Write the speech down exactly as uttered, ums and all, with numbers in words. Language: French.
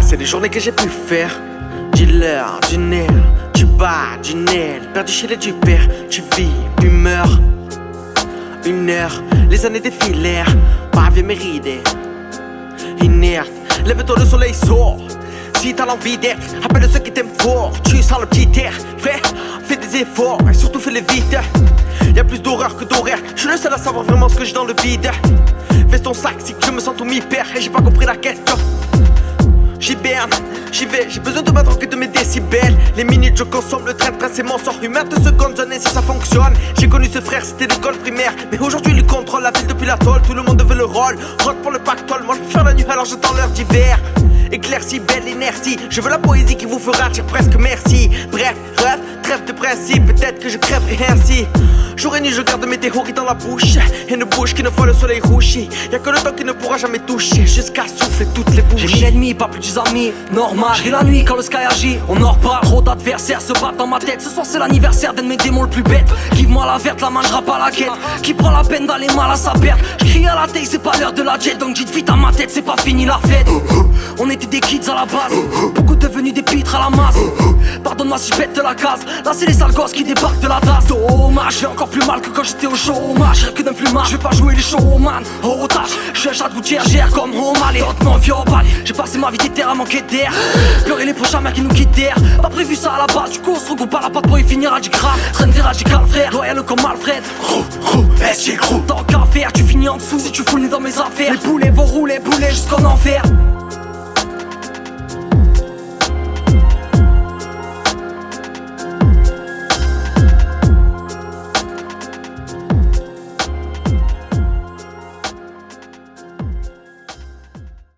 c'est les journées que j'ai pu faire. Dealer, du nerf, tu bats, du nerf. Perdu chez les du père, tu vis, puis meurs. Une heure, les années défilèrent. Pas vieux méridé, inerte. Lève-toi, le soleil sort. Si t'as l'envie d'être, appelle ceux qui t'aiment fort. Tu sens le petit air, fais, fais des efforts. Et surtout fais-les vite. Y'a plus d'horreur que d'horaire. Je suis le seul à savoir vraiment ce que j'ai dans le vide. Fais ton sac si je me sens tout mi-père. Et j'ai pas compris la question. J'hiberne, j'y vais, j'ai besoin de battre que de mes décibels. Les minutes je consomme, le train de train c'est mon sort. Humain de secondes, zone et si ça fonctionne. J'ai connu ce frère, c'était l'école primaire. Mais aujourd'hui il contrôle la ville depuis l'atoll. Tout le monde veut le rôle, rock pour le pactole. Moi je peux faire la nuit alors j'attends l'heure d'hiver. Éclaircie, belle inertie. Je veux la poésie qui vous fera dire presque merci. Bref, rêve, trêve de principe. Peut-être que je crèverai ainsi. Jour et nuit je garde mes théories dans la bouche. Et une bouche qui ne voit le soleil rougi. Y'a que le temps qui ne pourra jamais toucher. Jusqu'à souffler toutes les bougies. J'ai mille ennemis, pas plus dix amis, normal. J'ris la nuit quand le sky agit, on en reparle. Trop d'adversaires se battent dans ma tête. Ce soir c'est l'anniversaire d'un de mes démons le plus bête. Give-moi la verte, la mangera pas la quête. Qui prend la peine d'aller mal à sa perte. J'crie à la tête, c'est pas l'heure de la jet. Donc dites vite à ma tête, c'est pas fini la fête. On était des kids à la base, beaucoup devenus des pitres à la masse. Pardonne-moi si je pète de la case. Là c'est les sales gosses qui débarquent de la tasse. Dommage, j'ai encore plus mal que quand j'étais au chômage. Rien que d'un plumage, je vais pas jouer les showman. Oh otage, je suis un chat de gouttière, gère comme Romal et d'autres non violent. J'ai passé ma vie d'éther à manquer d'air. Pleurer les prochains mecs qui nous quittèrent. Pas prévu ça à la base, du coup on se regroupe à la patte pour y finir à du grave. Traîne des radical frère, loyal comme Alfred. Rou, rou, S G gros. Tant qu'à faire, tu finis en dessous si tu fous le nez dans mes affaires. Les poulets vont rouler, bouler jusqu'en enfer.